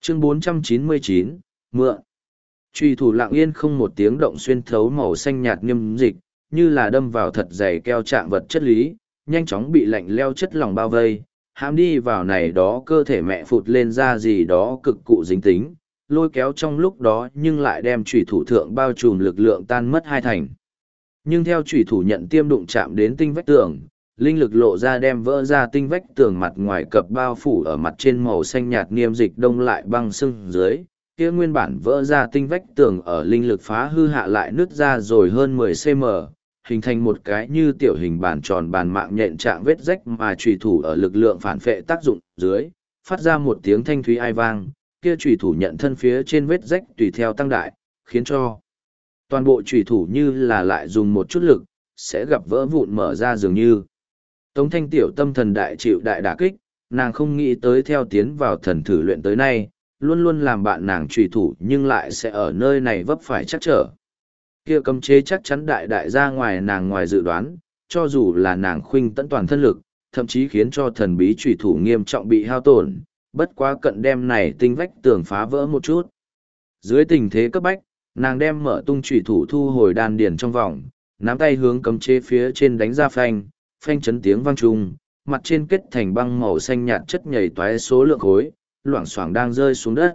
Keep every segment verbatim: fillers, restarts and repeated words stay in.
Chương bốn trăm chín mươi chín, Mượn. Chùy thủ lặng yên không một tiếng động xuyên thấu màu xanh nhạt niêm dịch, như là đâm vào thật dày keo trạng vật chất lý, nhanh chóng bị lạnh leo chất lỏng bao vây, hãm đi vào này đó cơ thể mẹ phụt lên ra gì đó cực cụ dính tính, lôi kéo trong lúc đó nhưng lại đem chùy thủ thượng bao trùm lực lượng tan mất hai thành. Nhưng theo chùy thủ nhận tiêm đụng chạm đến tinh vách tường, linh lực lộ ra đem vỡ ra tinh vách tường mặt ngoài cập bao phủ ở mặt trên màu xanh nhạt niêm dịch đông lại băng sưng dưới, kia nguyên bản vỡ ra tinh vách tường ở linh lực phá hư hạ lại nứt ra rồi hơn mười xăng-ti-mét, hình thành một cái như tiểu hình bàn tròn bàn mạng nhện trạng vết rách mà chùy thủ ở lực lượng phản phệ tác dụng dưới, phát ra một tiếng thanh thúy ai vang, kia chùy thủ nhận thân phía trên vết rách tùy theo tăng đại, khiến cho toàn bộ chùy thủ như là lại dùng một chút lực, sẽ gặp vỡ vụn mở ra dường như. Tống Thanh tiểu tâm thần đại chịu đại đả kích, nàng không nghĩ tới theo tiến vào thần thử luyện tới nay, luôn luôn làm bạn nàng trùy thủ nhưng lại sẽ ở nơi này vấp phải chắc trở. Kia cấm chế chắc chắn đại đại ra ngoài nàng ngoài dự đoán, cho dù là nàng khuynh tận toàn thân lực, thậm chí khiến cho thần bí trùy thủ nghiêm trọng bị hao tổn, bất quá cận đem này tinh vách tường phá vỡ một chút. Dưới tình thế cấp bách, nàng đem mở tung trùy thủ thu hồi đan điền trong vòng, nắm tay hướng cấm chế phía trên đánh ra phanh, phanh chấn tiếng vang trung, mặt trên kết thành băng màu xanh nhạt chất nhảy toái số lượng khối, loảng xoảng đang rơi xuống đất.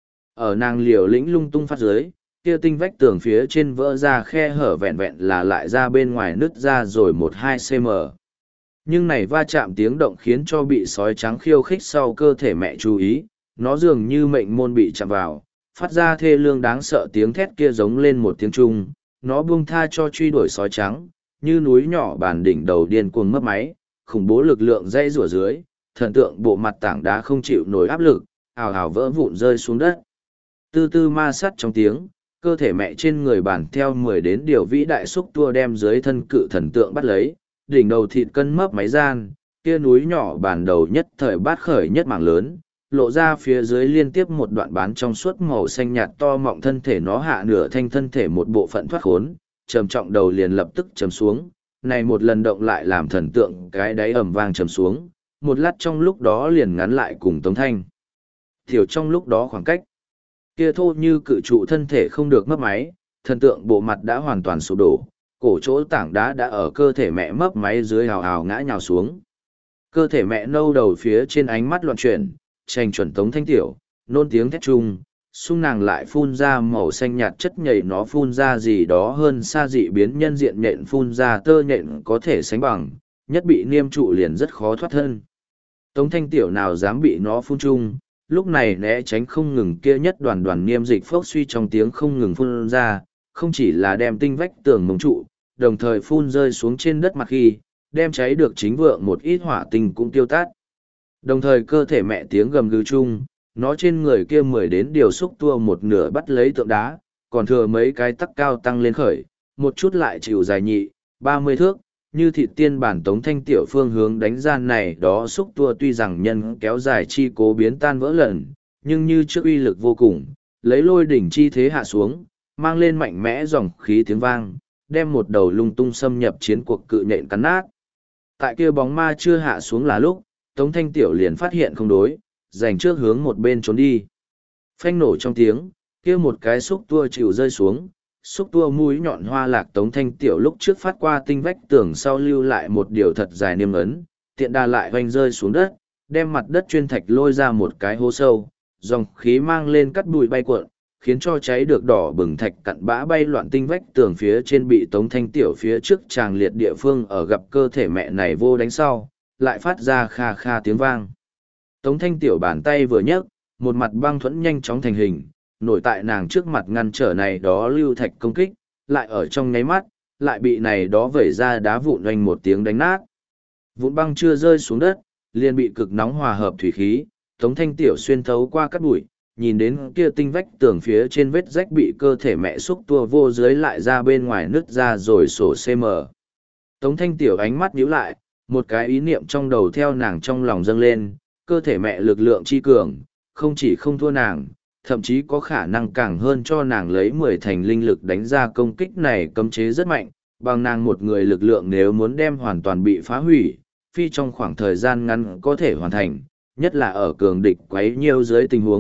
Ở nàng liều lĩnh lung tung phát dưới, kia tinh vách tường phía trên vỡ ra khe hở vẹn vẹn là lại ra bên ngoài nứt ra rồi một hai xăng-ti-mét. Nhưng này va chạm tiếng động khiến cho bị sói trắng khiêu khích sau cơ thể mẹ chú ý, nó dường như mệnh môn bị chạm vào, phát ra thê lương đáng sợ tiếng thét kia giống lên một tiếng trung, nó buông tha cho truy đuổi sói trắng, như núi nhỏ bàn đỉnh đầu điên cuồng mất máy, khủng bố lực lượng dây rủa dưới, thần tượng bộ mặt tảng đá không chịu nổi áp lực, ào ào vỡ vụn rơi xuống đất. Tư tư ma sắt trong tiếng, cơ thể mẹ trên người bản theo mười đến điều vĩ đại xúc tua đem dưới thân cự thần tượng bắt lấy, đỉnh đầu thịt cân mấp máy gian, kia núi nhỏ bản đầu nhất thời bát khởi nhất mảng lớn, lộ ra phía dưới liên tiếp một đoạn bán trong suốt màu xanh nhạt to mọng thân thể nó hạ nửa thanh thân thể một bộ phận thoát khốn, trầm trọng đầu liền lập tức trầm xuống, này một lần động lại làm thần tượng cái đáy ầm vang trầm xuống, một lát trong lúc đó liền ngắn lại cùng Tống Thanh. Thiểu trong lúc đó khoảng cách, kia thô như cự trụ thân thể không được mấp máy, thần tượng bộ mặt đã hoàn toàn sụp đổ, cổ chỗ tảng đá đã ở cơ thể mẹ mấp máy dưới hào hào ngã nhào xuống. Cơ thể mẹ nâu đầu phía trên ánh mắt loạn chuyển, tranh chuẩn Tống Thanh tiểu, nôn tiếng thét chung, xung nàng lại phun ra màu xanh nhạt chất nhầy nó phun ra gì đó hơn xa dị biến nhân diện nhện phun ra tơ nhện có thể sánh bằng, nhất bị niêm trụ liền rất khó thoát thân. Tống Thanh tiểu nào dám bị nó phun chung, lúc này né tránh không ngừng kia nhất đoàn đoàn niêm dịch phốc suy trong tiếng không ngừng phun ra, không chỉ là đem tinh vách tường mông trụ, đồng thời phun rơi xuống trên đất mặt khi, đem cháy được chính vượng một ít hỏa tinh cũng tiêu tát. Đồng thời cơ thể mẹ tiếng gầm gừ chung, nó trên người kia mười đến điều xúc tua một nửa bắt lấy tượng đá, còn thừa mấy cái tắc cao tăng lên khởi, một chút lại chịu dài nhị, ba mươi thước, như thịt tiên bản Tống Thanh tiểu phương hướng đánh gian này đó xúc tua tuy rằng nhân kéo dài chi cố biến tan vỡ lần, nhưng như trước uy lực vô cùng, lấy lôi đỉnh chi thế hạ xuống, mang lên mạnh mẽ dòng khí tiếng vang, đem một đầu lung tung xâm nhập chiến cuộc cự nhện cắn nát. Tại kia bóng ma chưa hạ xuống là lúc, Tống Thanh tiểu liền phát hiện không đối, dành trước hướng một bên trốn đi. Phanh nổ trong tiếng, kia một cái xúc tua chịu rơi xuống, xúc tua mũi nhọn hoa lạc Tống Thanh tiểu lúc trước phát qua tinh vách tường sau lưu lại một điều thật dài niêm ấn, tiện đà lại hoành rơi xuống đất, đem mặt đất chuyên thạch lôi ra một cái hố sâu, dòng khí mang lên cắt bụi bay cuộn, khiến cho cháy được đỏ bừng thạch cặn bã bay loạn tinh vách tường phía trên bị Tống Thanh tiểu phía trước tràng liệt địa phương ở gặp cơ thể mẹ này vô đánh sau, lại phát ra kha kha tiếng vang. Tống Thanh tiểu bàn tay vừa nhấc, một mặt băng thuẫn nhanh chóng thành hình, nổi tại nàng trước mặt ngăn trở này đó lưu thạch công kích, lại ở trong nháy mắt, lại bị này đó vẩy ra đá vụn oanh một tiếng đánh nát. Vụn băng chưa rơi xuống đất, liền bị cực nóng hòa hợp thủy khí, Tống Thanh tiểu xuyên thấu qua cát bụi, nhìn đến kia tinh vách tường phía trên vết rách bị cơ thể mẹ xúc tua vô dưới lại ra bên ngoài nứt ra rồi sổ cm. Tống Thanh tiểu ánh mắt nhíu lại, một cái ý niệm trong đầu theo nàng trong lòng dâng lên, cơ thể mẹ lực lượng chi cường, không chỉ không thua nàng, thậm chí có khả năng càng hơn cho nàng lấy mười thành linh lực đánh ra công kích này cấm chế rất mạnh, bằng nàng một người lực lượng nếu muốn đem hoàn toàn bị phá hủy, phi trong khoảng thời gian ngắn có thể hoàn thành, nhất là ở cường địch quấy nhiều dưới tình huống,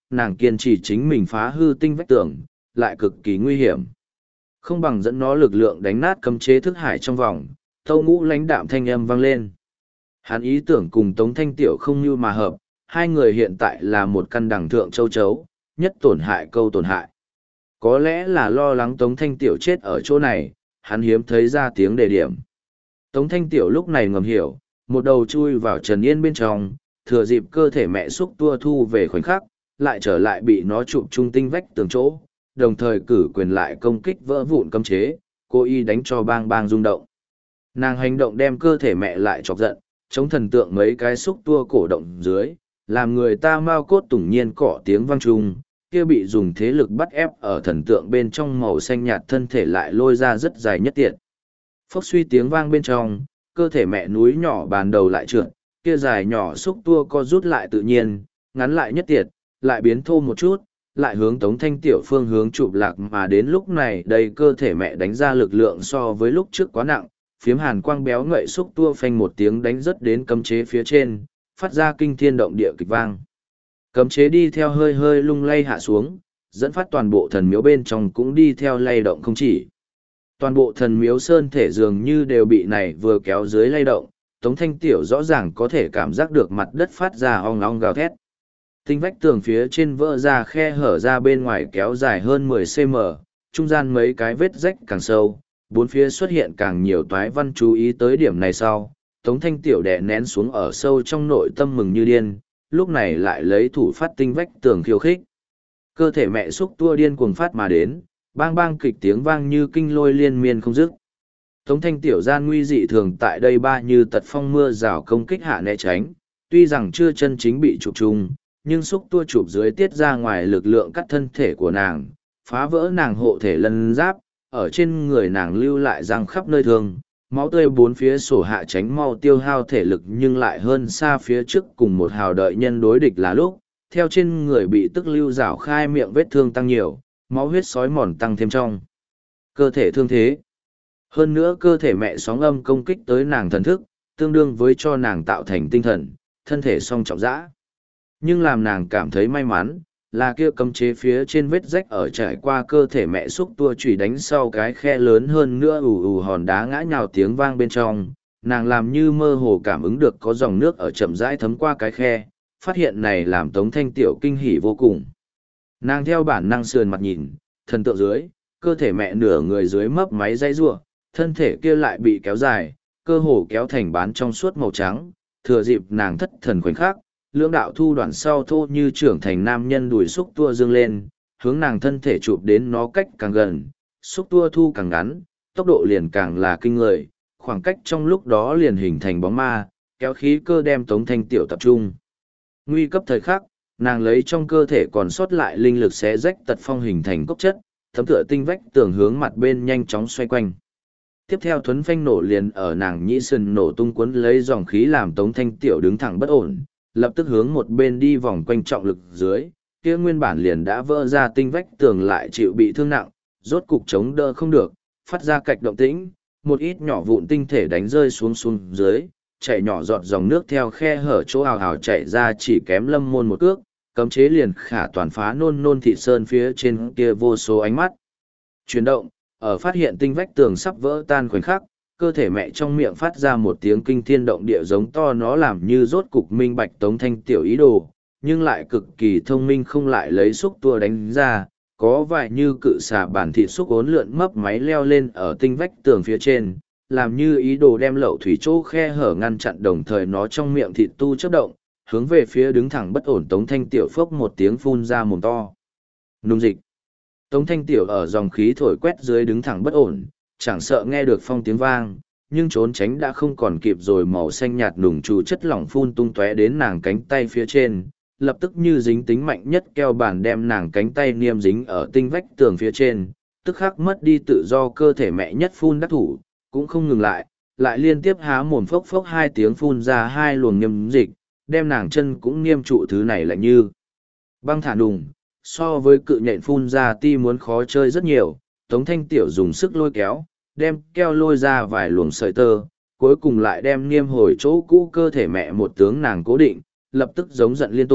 nàng kiên trì chính mình phá hư tinh vách tường, lại cực kỳ nguy hiểm. Không bằng dẫn nó lực lượng đánh nát cấm chế thức hải trong vòng, Tâu Ngũ lãnh đạm thanh âm vang lên. Hắn ý tưởng cùng Tống Thanh Tiểu không như mà hợp, hai người hiện tại là một căn đằng thượng châu chấu, nhất tổn hại câu tổn hại. Có lẽ là lo lắng Tống Thanh Tiểu chết ở chỗ này, hắn hiếm thấy ra tiếng đề điểm. Tống Thanh Tiểu lúc này ngầm hiểu, một đầu chui vào Trần Yên bên trong, thừa dịp cơ thể mẹ xúc tua thu về khoảnh khắc, lại trở lại bị nó chụp trung tinh vách tường chỗ, đồng thời cử quyền lại công kích vỡ vụn cấm chế, cố ý đánh cho bang bang rung động. Nàng hành động đem cơ thể mẹ lại chọc giận, chống thần tượng mấy cái xúc tua cổ động dưới, làm người ta mau cốt tủng nhiên cỏ tiếng vang trung, kia bị dùng thế lực bắt ép ở thần tượng bên trong màu xanh nhạt thân thể lại lôi ra rất dài nhất tiện. Phốc suy tiếng vang bên trong, cơ thể mẹ núi nhỏ bàn đầu lại trượt, kia dài nhỏ xúc tua co rút lại tự nhiên, ngắn lại nhất tiệt, lại biến thô một chút, lại hướng Tống Thanh Tiểu phương hướng chụp lạc mà đến lúc này đây cơ thể mẹ đánh ra lực lượng so với lúc trước quá nặng, phiếm hàn quang béo ngậy xúc tua phanh một tiếng đánh rất đến cấm chế phía trên, phát ra kinh thiên động địa kịch vang. Cấm chế đi theo hơi hơi lung lay hạ xuống, dẫn phát toàn bộ thần miếu bên trong cũng đi theo lay động không chỉ. Toàn bộ thần miếu sơn thể dường như đều bị này vừa kéo dưới lay động, Tống Thanh Tiểu rõ ràng có thể cảm giác được mặt đất phát ra ong ong gào thét. Tinh vách tường phía trên vỡ ra khe hở ra bên ngoài kéo dài hơn mười xăng-ti-mét, trung gian mấy cái vết rách càng sâu, bốn phía xuất hiện càng nhiều toái văn chú ý tới điểm này sau. Tống Thanh Tiểu đè nén xuống ở sâu trong nội tâm mừng như điên, lúc này lại lấy thủ phát tinh vách tường khiêu khích. Cơ thể mẹ xúc tua điên cuồng phát mà đến, bang bang kịch tiếng vang như kinh lôi liên miên không dứt. Tống Thanh Tiểu gian nguy dị thường tại đây ba như tật phong mưa rào công kích hạ né tránh, tuy rằng chưa chân chính bị chụp trùng, nhưng xúc tua chụp dưới tiết ra ngoài lực lượng cắt thân thể của nàng, phá vỡ nàng hộ thể lân giáp, ở trên người nàng lưu lại răng khắp nơi thương, máu tươi bốn phía sổ hạ tránh mau tiêu hao thể lực nhưng lại hơn xa phía trước cùng một hào đợi nhân đối địch là lúc, theo trên người bị tức lưu rảo khai miệng vết thương tăng nhiều, máu huyết sói mòn tăng thêm trong cơ thể thương thế. Hơn nữa cơ thể mẹ sóng âm công kích tới nàng thần thức, tương đương với cho nàng tạo thành tinh thần, thân thể song trọng dã. Nhưng làm nàng cảm thấy may mắn, là kia cấm chế phía trên vết rách ở trải qua cơ thể mẹ xúc tua chùy đánh sau cái khe lớn hơn nữa ù ù hòn đá ngã nhào tiếng vang bên trong, nàng làm như mơ hồ cảm ứng được có dòng nước ở chậm rãi thấm qua cái khe, phát hiện này làm Tống Thanh Tiểu kinh hỉ vô cùng. Nàng theo bản năng sườn mặt nhìn, thần tượng dưới, cơ thể mẹ nửa người dưới mấp máy dây rua, thân thể kia lại bị kéo dài, cơ hồ kéo thành bán trong suốt màu trắng, thừa dịp nàng thất thần khoảnh khắc, lưỡng đạo thu đoạn sau thô như trưởng thành nam nhân đùi xúc tua dương lên, hướng nàng thân thể chụp đến nó cách càng gần, xúc tua thu càng ngắn, tốc độ liền càng là kinh người, khoảng cách trong lúc đó liền hình thành bóng ma, kéo khí cơ đem Tống Thanh Tiểu tập trung. Nguy cấp thời khắc, nàng lấy trong cơ thể còn sót lại linh lực xé rách tật phong hình thành cốc chất, thấm tựa tinh vách tường hướng mặt bên nhanh chóng xoay quanh. Tiếp theo thuấn phanh nổ liền ở nàng nhĩ sườn nổ tung cuốn lấy dòng khí làm Tống Thanh Tiểu đứng thẳng bất ổn, lập tức hướng một bên đi vòng quanh trọng lực dưới, kia nguyên bản liền đã vỡ ra tinh vách tường lại chịu bị thương nặng, rốt cục chống đỡ không được, phát ra cạch động tĩnh, một ít nhỏ vụn tinh thể đánh rơi xuống xuống dưới, chảy nhỏ giọt dòng nước theo khe hở chỗ hào hào chảy ra chỉ kém Lâm Môn một cước, cấm chế liền khả toàn phá nôn nôn thị sơn phía trên kia vô số ánh mắt. Chuyển động, ở phát hiện tinh vách tường sắp vỡ tan khoảnh khắc, cơ thể mẹ trong miệng phát ra một tiếng kinh thiên động địa giống to, nó làm như rốt cục minh bạch Tống Thanh Tiểu ý đồ, nhưng lại cực kỳ thông minh không lại lấy xúc tua đánh ra, có vài như cự xà bản thịt xúc ốn lượn mấp máy leo lên ở tinh vách tường phía trên, làm như ý đồ đem lậu thủy chỗ khe hở ngăn chặn, đồng thời nó trong miệng thịt tu chớp động, hướng về phía đứng thẳng bất ổn Tống Thanh Tiểu phốc một tiếng phun ra mồm to. Nung dịch. Tống Thanh Tiểu ở dòng khí thổi quét dưới đứng thẳng bất ổn, chẳng sợ nghe được phong tiếng vang, nhưng trốn tránh đã không còn kịp rồi, màu xanh nhạt nùng trù chất lỏng phun tung tóe đến nàng cánh tay phía trên, lập tức như dính tính mạnh nhất keo bản đem nàng cánh tay niêm dính ở tinh vách tường phía trên, tức khắc mất đi tự do. Cơ thể mẹ nhất phun đắc thủ, cũng không ngừng lại, lại liên tiếp há mồm phốc phốc hai tiếng phun ra hai luồng niêm dịch, đem nàng chân cũng niêm trụ, thứ này lạnh như băng thả nùng, so với cự nhện phun ra ti muốn khó chơi rất nhiều. Tống Thanh Tiểu dùng sức lôi kéo, đem keo lôi ra vài luồng sợi tơ, cuối cùng lại đem niêm hồi chỗ cũ cơ thể mẹ một tướng nàng cố định, lập tức giống giận liên tục,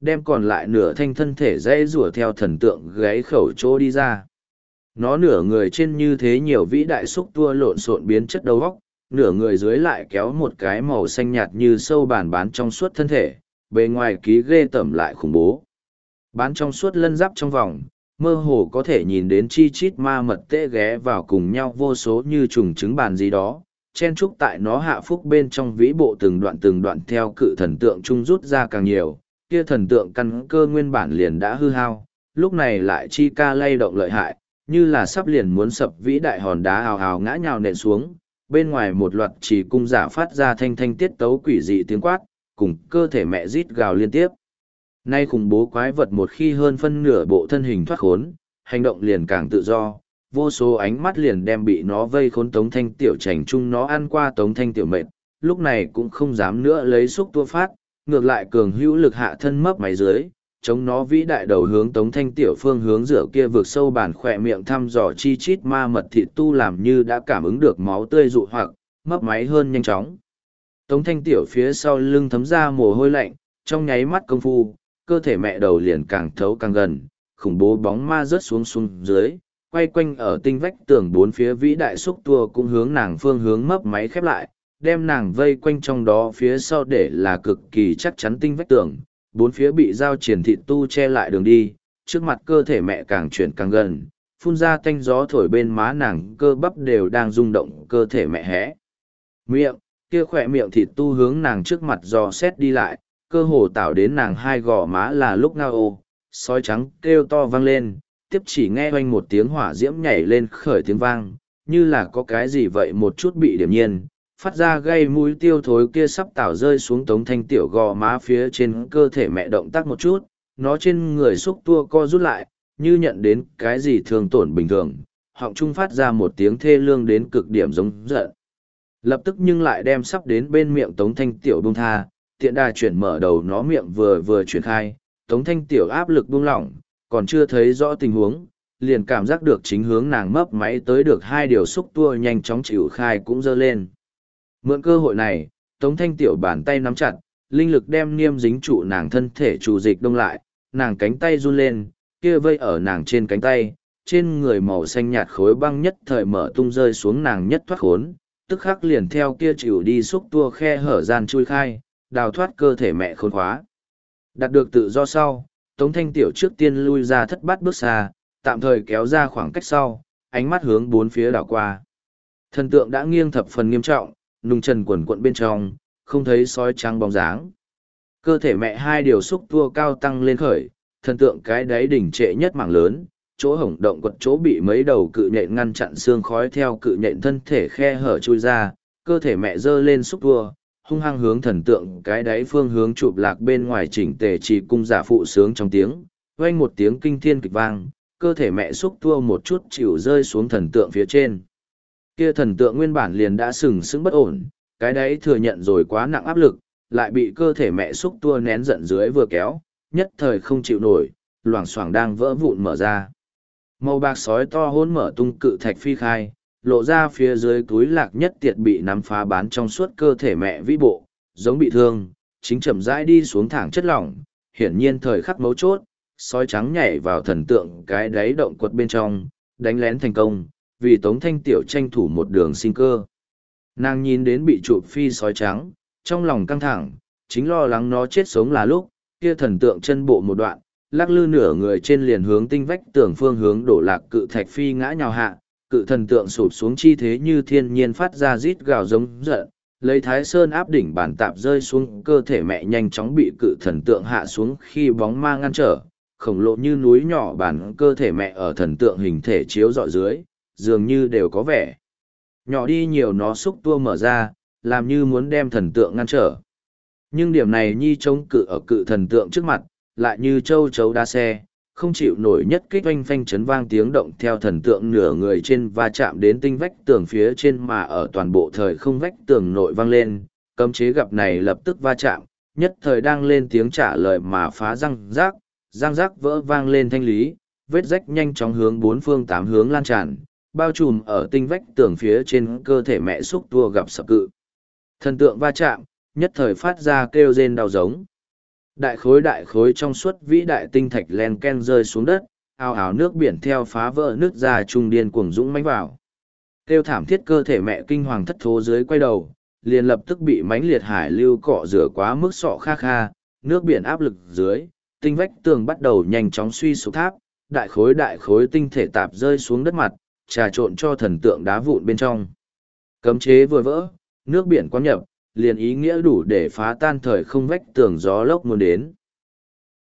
đem còn lại nửa thanh thân thể dãy rủa theo thần tượng gáy khẩu chỗ đi ra. Nó nửa người trên như thế nhiều vĩ đại xúc tua lộn xộn biến chất đầu góc, nửa người dưới lại kéo một cái màu xanh nhạt như sâu bàn bán trong suốt thân thể, bề ngoài ký ghê tởm lại khủng bố. Bán trong suốt lân giáp trong vòng, mơ hồ có thể nhìn đến chi chít ma mật tê ghé vào cùng nhau vô số như trùng trứng bàn gì đó, chen trúc tại nó hạ phúc bên trong vĩ bộ từng đoạn từng đoạn theo cự thần tượng trung rút ra càng nhiều, kia thần tượng căn cơ nguyên bản liền đã hư hao, lúc này lại chi ca lay động lợi hại, như là sắp liền muốn sập vĩ đại hòn đá hào hào ngã nhào nện xuống, bên ngoài một loạt chỉ cung giả phát ra thanh thanh tiết tấu quỷ dị tiếng quát, cùng cơ thể mẹ rít gào liên tiếp. Nay khủng bố quái vật một khi hơn phân nửa bộ thân hình thoát khốn, hành động liền càng tự do, vô số ánh mắt liền đem bị nó vây khốn Tống Thanh Tiểu chành chung nó ăn qua Tống Thanh Tiểu mệt, lúc này cũng không dám nữa lấy xúc tua phát, ngược lại cường hữu lực hạ thân mấp máy dưới, chống nó vĩ đại đầu hướng Tống Thanh Tiểu phương hướng rửa kia vượt sâu bàn khỏe miệng thăm dò chi chít ma mật thịt tu làm như đã cảm ứng được máu tươi dụ hoặc, mấp máy hơn nhanh chóng. Tống Thanh Tiểu phía sau lưng thấm ra mồ hôi lạnh, trong nháy mắt công phu, cơ thể mẹ đầu liền càng thấu càng gần, khủng bố bóng ma rớt xuống xuống dưới, quay quanh ở tinh vách tường bốn phía vĩ đại xúc tua cũng hướng nàng phương hướng mấp máy khép lại, đem nàng vây quanh trong đó phía sau để là cực kỳ chắc chắn tinh vách tường, bốn phía bị dao triển thịt tu che lại đường đi, trước mặt cơ thể mẹ càng chuyển càng gần, phun ra tanh gió thổi bên má nàng cơ bắp đều đang rung động cơ thể mẹ hé. Miệng, kia khỏe miệng thịt tu hướng nàng trước mặt dò xét đi lại, cơ hồ tạo đến nàng hai gò má là lúc ngao ô, sói trắng kêu to vang lên, tiếp chỉ nghe oanh một tiếng hỏa diễm nhảy lên khởi tiếng vang, như là có cái gì vậy một chút bị điểm nhiên, phát ra gây mũi tiêu thối kia sắp tảo rơi xuống Tống Thanh Tiểu gò má phía trên cơ thể mẹ động tác một chút, nó trên người xúc tua co rút lại, như nhận đến cái gì thường tổn bình thường, họng trung phát ra một tiếng thê lương đến cực điểm giống giận. Lập tức nhưng lại đem sắp đến bên miệng Tống Thanh Tiểu buông tha, tiện đà chuyển mở đầu nó miệng vừa vừa chuyển khai, Tống Thanh Tiểu áp lực buông lỏng, còn chưa thấy rõ tình huống, liền cảm giác được chính hướng nàng mấp máy tới được hai điều xúc tua nhanh chóng chịu khai cũng dơ lên. Mượn cơ hội này, Tống Thanh Tiểu bàn tay nắm chặt, linh lực đem niêm dính trụ nàng thân thể trụ dịch đông lại, nàng cánh tay run lên, kia vây ở nàng trên cánh tay, trên người màu xanh nhạt khối băng nhất thời mở tung rơi xuống nàng nhất thoát khốn, tức khắc liền theo kia chịu đi xúc tua khe hở gian chui khai, đào thoát cơ thể mẹ khốn khóa. Đạt được tự do sau, Tống Thanh Tiểu trước tiên lui ra thất bát bước xa, tạm thời kéo ra khoảng cách sau, ánh mắt hướng bốn phía đảo qua. Thần tượng đã nghiêng thập phần nghiêm trọng, nung trần quần quận bên trong, không thấy sói trắng bóng dáng. Cơ thể mẹ hai điều xúc tua cao tăng lên khởi, thần tượng cái đáy đỉnh trệ nhất mảng lớn, chỗ hổng động quật chỗ bị mấy đầu cự nhện ngăn chặn xương khói theo cự nhện thân thể khe hở chui ra, cơ thể mẹ dơ lên xúc tua, hung hăng hướng thần tượng cái đáy phương hướng chụp lạc bên ngoài chỉnh tề chỉ cung giả phụ sướng trong tiếng, vang một tiếng kinh thiên kịch vang, cơ thể mẹ xúc tua một chút chịu rơi xuống thần tượng phía trên. Kia thần tượng nguyên bản liền đã sừng sững bất ổn, cái đấy thừa nhận rồi quá nặng áp lực, lại bị cơ thể mẹ xúc tua nén giận dưới vừa kéo, nhất thời không chịu nổi, loảng xoảng đang vỡ vụn mở ra. Màu bạc sói to hôn mở tung cự thạch phi khai, lộ ra phía dưới túi lạc nhất tiệt bị nắm phá bán trong suốt cơ thể mẹ vĩ bộ, giống bị thương, chính chậm rãi đi xuống thẳng chất lỏng, hiển nhiên thời khắc mấu chốt, sói trắng nhảy vào thần tượng cái đáy động quật bên trong, đánh lén thành công, vì Tống Thanh Tiểu tranh thủ một đường sinh cơ. Nàng nhìn đến bị chụp phi sói trắng, trong lòng căng thẳng, chính lo lắng nó chết sống là lúc, kia thần tượng chân bộ một đoạn, lắc lư nửa người trên liền hướng tinh vách tường phương hướng đổ lạc cự thạch phi ngã nhào hạ, cự thần tượng sụp xuống chi thế như thiên nhiên phát ra rít gào giống giận, lấy Thái Sơn áp đỉnh bản tạp rơi xuống cơ thể mẹ nhanh chóng bị cự thần tượng hạ xuống khi bóng ma ngăn trở, khổng lồ như núi nhỏ bản cơ thể mẹ ở thần tượng hình thể chiếu dọi dưới, dường như đều có vẻ nhỏ đi nhiều, nó xúc tua mở ra, làm như muốn đem thần tượng ngăn trở. Nhưng điểm này nhi chống cự ở cự thần tượng trước mặt, lại như châu chấu đá xe, không chịu nổi nhất kích oanh phanh chấn vang tiếng động theo thần tượng nửa người trên va chạm đến tinh vách tường phía trên mà ở toàn bộ thời không vách tường nội vang lên, cấm chế gặp này lập tức va chạm, nhất thời đang lên tiếng trả lời mà phá răng rác, răng rác vỡ vang lên thanh lý, vết rách nhanh chóng hướng bốn phương tám hướng lan tràn, bao trùm ở tinh vách tường phía trên cơ thể mẹ xúc tua gặp sập cự. Thần tượng va chạm, nhất thời phát ra kêu rên đau giống. Đại khối đại khối trong suốt vĩ đại tinh thạch len ken rơi xuống đất, ào ào nước biển theo phá vỡ nước ra trung điên cuồng dũng mãnh vào. Kêu thảm thiết cơ thể mẹ kinh hoàng thất thố dưới quay đầu, liền lập tức bị mãnh liệt hải lưu cọ rửa quá mức sọ kha kha, nước biển áp lực dưới, tinh vách tường bắt đầu nhanh chóng suy sụp tháp, đại khối đại khối tinh thể tạp rơi xuống đất mặt, trà trộn cho thần tượng đá vụn bên trong. Cấm chế vừa vỡ, nước biển quán nhập, liền ý nghĩa đủ để phá tan thời không vách tường gió lốc muốn đến.